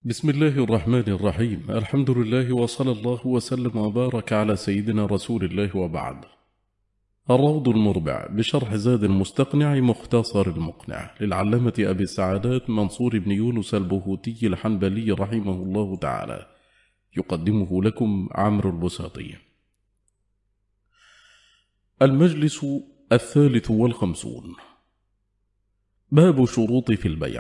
بسم الله الرحمن الرحيم. الحمد لله وصلى الله وسلم وبارك على سيدنا رسول الله وبعد. الروض المربع بشرح زاد المستقنع مختصر المقنع للعلامة أبي السعادات منصور بن يونس البهوتي الحنبلي رحمه الله تعالى، يقدمه لكم عمرو البساطي. المجلس 53. باب شروط في البيع.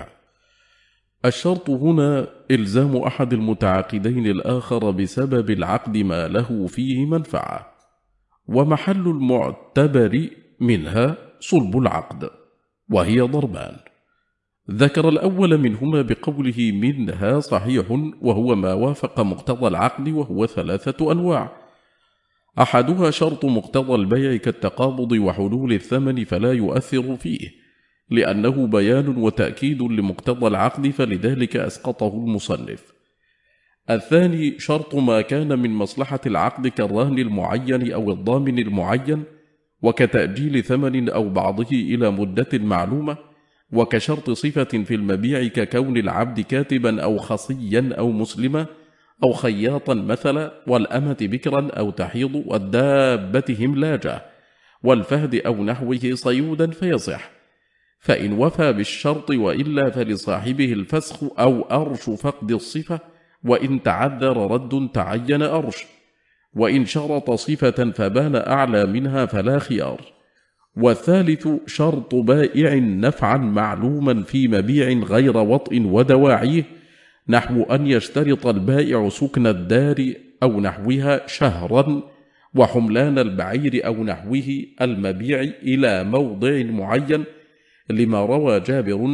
الشرط هنا إلزام أحد المتعاقدين الآخر بسبب العقد ما له فيه منفعة، ومحل المعتبر منها صلب العقد، وهي ضربان. ذكر الأول منهما بقوله منها صحيح، وهو ما وافق مقتضى العقد، وهو 3 أنواع. أحدها شرط مقتضى البيع كالتقابض وحلول الثمن فلا يؤثر فيه، لأنه بيان وتأكيد لمقتضى العقد، فلذلك أسقطه المصنف. الثاني شرط ما كان من مصلحة العقد كالرهن المعين أو الضامن المعين، وكتأجيل ثمن أو بعضه إلى مدة معلومة، وكشرط صفة في المبيع ككون العبد كاتبا أو خصيا أو مسلما أو خياطا مثلا، والأمة بكرا أو تحيض، والدابة هملاجة، والفهد أو نحوه صيودا فيصح، فإن وفى بالشرط، وإلا فلصاحبه الفسخ أو أرش فقد الصفة، وإن تعذر رد تعين أرش، وإن شرط صفة فبان أعلى منها فلا خيار. والثالث شرط بائع نفعا معلوما في مبيع غير وطء ودواعيه، نحو أن يشترط البائع سكن الدار أو نحوها شهرا، وحملان البعير أو نحوه المبيع إلى موضع معين، لما روى جابر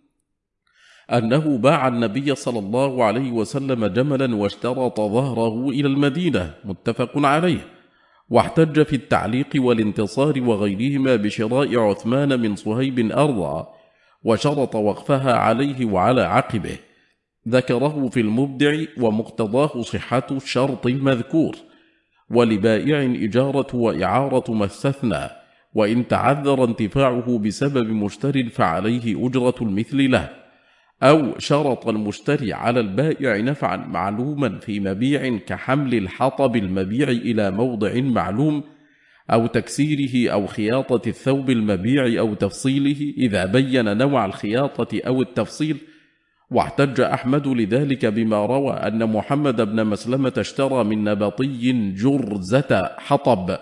أنه باع النبي صلى الله عليه وسلم جملا واشترط ظهره إلى المدينة، متفق عليه. واحتج في التعليق والانتصار وغيرهما بشراء عثمان من صهيب أرضا، وشرط وقفها عليه وعلى عقبه، ذكره في المبدع، ومقتضاه صحة الشرط المذكور. ولبائع إجارة وإعارة ما استثنى، وإن تعذر انتفاعه بسبب مشتر فعليه أجرة المثل له. أو شرط المشتري على البائع نفعا معلوما في مبيع كحمل الحطب المبيع إلى موضع معلوم، أو تكسيره، أو خياطة الثوب المبيع، أو تفصيله إذا بين نوع الخياطة أو التفصيل. واحتج أحمد لذلك بما روى أن محمد بن مسلمة اشترى من نبطي جرزة حطب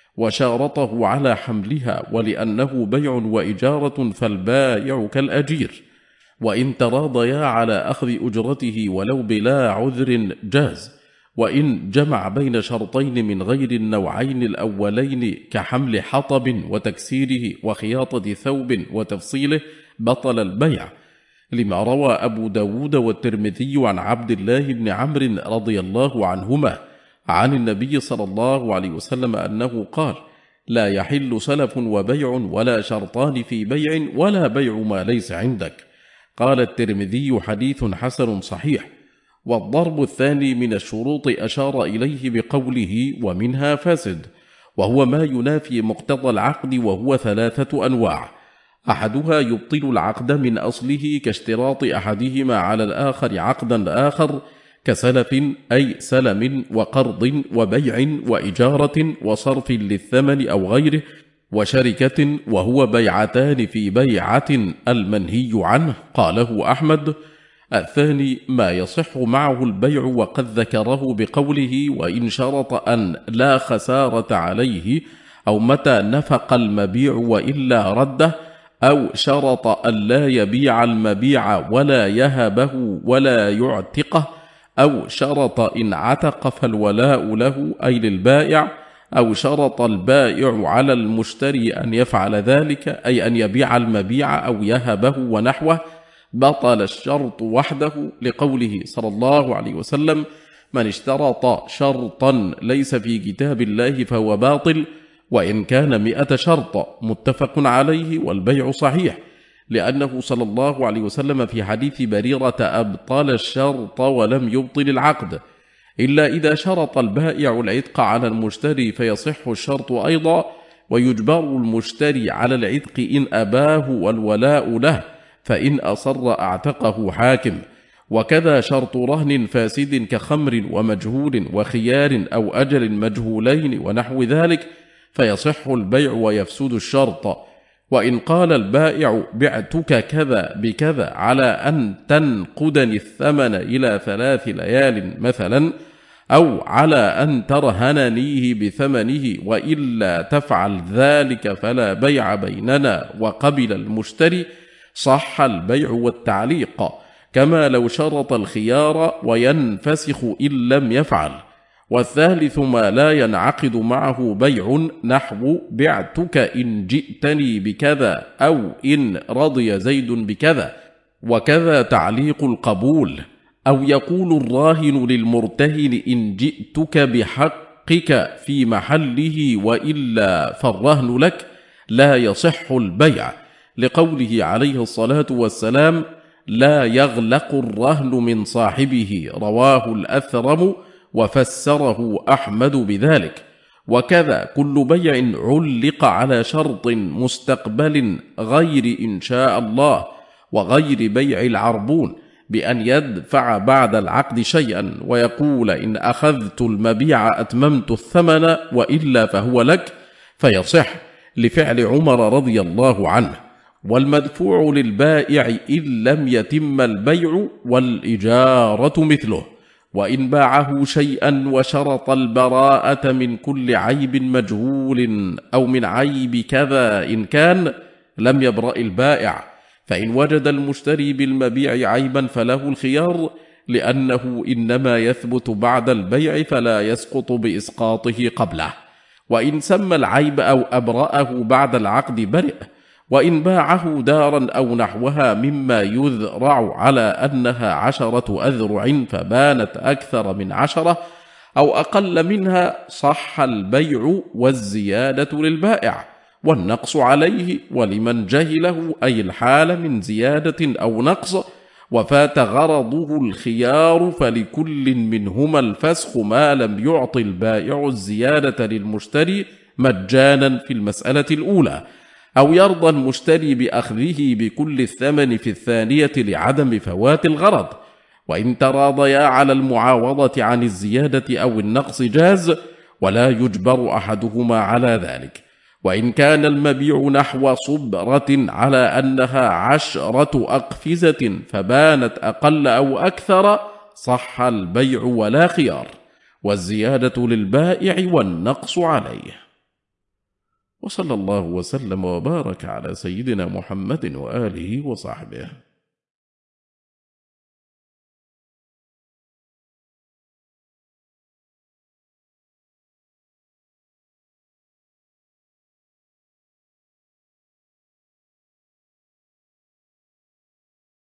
وشارطه على حملها، ولأنه بيع وإجارة فالبائع كالأجير، وإن تراضيا على أخذ أجرته ولو بلا عذر جاز. وإن جمع بين شرطين من غير النوعين الأولين كحمل حطب وتكسيره وخياطة ثوب وتفصيله بطل البيع، لما روى أبو داود والترمذي عن عبد الله بن عمرو رضي الله عنهما عن النبي صلى الله عليه وسلم أنه قال: لا يحل سلف وبيع، ولا شرطان في بيع، ولا بيع ما ليس عندك. قال الترمذي: حديث حسن صحيح. والضرب الثاني من الشروط أشار إليه بقوله: ومنها فاسد، وهو ما ينافي مقتضى العقد، وهو 3 أنواع. أحدها يبطل العقد من أصله، كاشتراط أحدهما على الآخر عقدا آخر، كسلف أي سلم وقرض وبيع وإجارة وصرف للثمن أو غيره، وشركة، وهو بيعتان في بيعة المنهي عنه، قاله أحمد. الثاني ما يصح معه البيع، وقد ذكره بقوله: وإن شرط أن لا خسارة عليه، أو متى نفق المبيع وإلا رده، أو شرط أن لا يبيع المبيع ولا يهبه ولا يعتقه، أو شرط إن عتق فالولاء له أي للبائع، أو شرط البائع على المشتري أن يفعل ذلك، أي أن يبيع المبيع أو يهبه ونحوه، بطل الشرط وحده، لقوله صلى الله عليه وسلم: من اشترط شرطا ليس في كتاب الله فهو باطل، وإن كان 100 شرط، متفق عليه. والبيع صحيح، لأنه صلى الله عليه وسلم في حديث بريرة أبطل الشرط ولم يبطل العقد، إلا إذا شرط البائع العتق على المشتري فيصح الشرط أيضا، ويجبر المشتري على العتق إن أباه، والولاء له، فإن أصر أعتقه حاكم. وكذا شرط رهن فاسد كخمر ومجهول وخيار أو أجل مجهولين ونحو ذلك، فيصح البيع ويفسد الشرط. وإن قال البائع بعتك كذا بكذا على أن تنقدني الثمن إلى 3 ليال مثلا، أو على أن ترهننيه بثمنه وإلا تفعل ذلك فلا بيع بيننا، وقبل المشتري، صح البيع والتعليق، كما لو شرط الخيار وينفسخ إن لم يفعل. والثالث ما لا ينعقد معه بيع، نحو بعتك إن جئتني بكذا، أو إن رضي زيد بكذا، وكذا تعليق القبول. أو يقول الراهن للمرتهن إن جئتك بحقك في محله وإلا فالرهن لك، لا يصح البيع، لقوله عليه الصلاة والسلام: لا يغلق الرهن من صاحبه، رواه الأثرم، وفسره أحمد بذلك. وكذا كل بيع علق على شرط مستقبل غير إن شاء الله، وغير بيع العربون، بأن يدفع بعد العقد شيئا ويقول إن أخذت المبيع أتممت الثمن وإلا فهو لك، فيصح، لفعل عمر رضي الله عنه. والمدفوع للبائع إن لم يتم البيع، والإجارة مثله. وإن باعه شيئا وشرط البراءة من كل عيب مجهول أو من عيب كذا إن كان، لم يبرأ البائع. فإن وجد المشتري بالمبيع عيبا فله الخيار، لأنه إنما يثبت بعد البيع فلا يسقط بإسقاطه قبله. وإن سمى العيب أو أبرأه بعد العقد برئ. وإن باعه دارا أو نحوها مما يذرع على أنها 10 أذرع فبانت أكثر من 10 أو أقل منها، صح البيع والزيادة للبائع، والنقص عليه ولمن جهله، أي الحال من زيادة أو نقص، وفات غرضه الخيار، فلكل منهما الفسخ ما لم يعط البائع الزيادة للمشتري مجانا في المسألة الأولى، أو يرضى المشتري بأخذه بكل الثمن في الثانية لعدم فوات الغرض. وإن تراضيا على المعاوضة عن الزيادة أو النقص جاز، ولا يجبر أحدهما على ذلك. وإن كان المبيع نحو صبرة على أنها 10 أقفزة فبانت أقل أو أكثر، صح البيع ولا خيار، والزيادة للبائع والنقص عليه. وصلى الله وسلم وبارك على سيدنا محمد وآله وصحبه.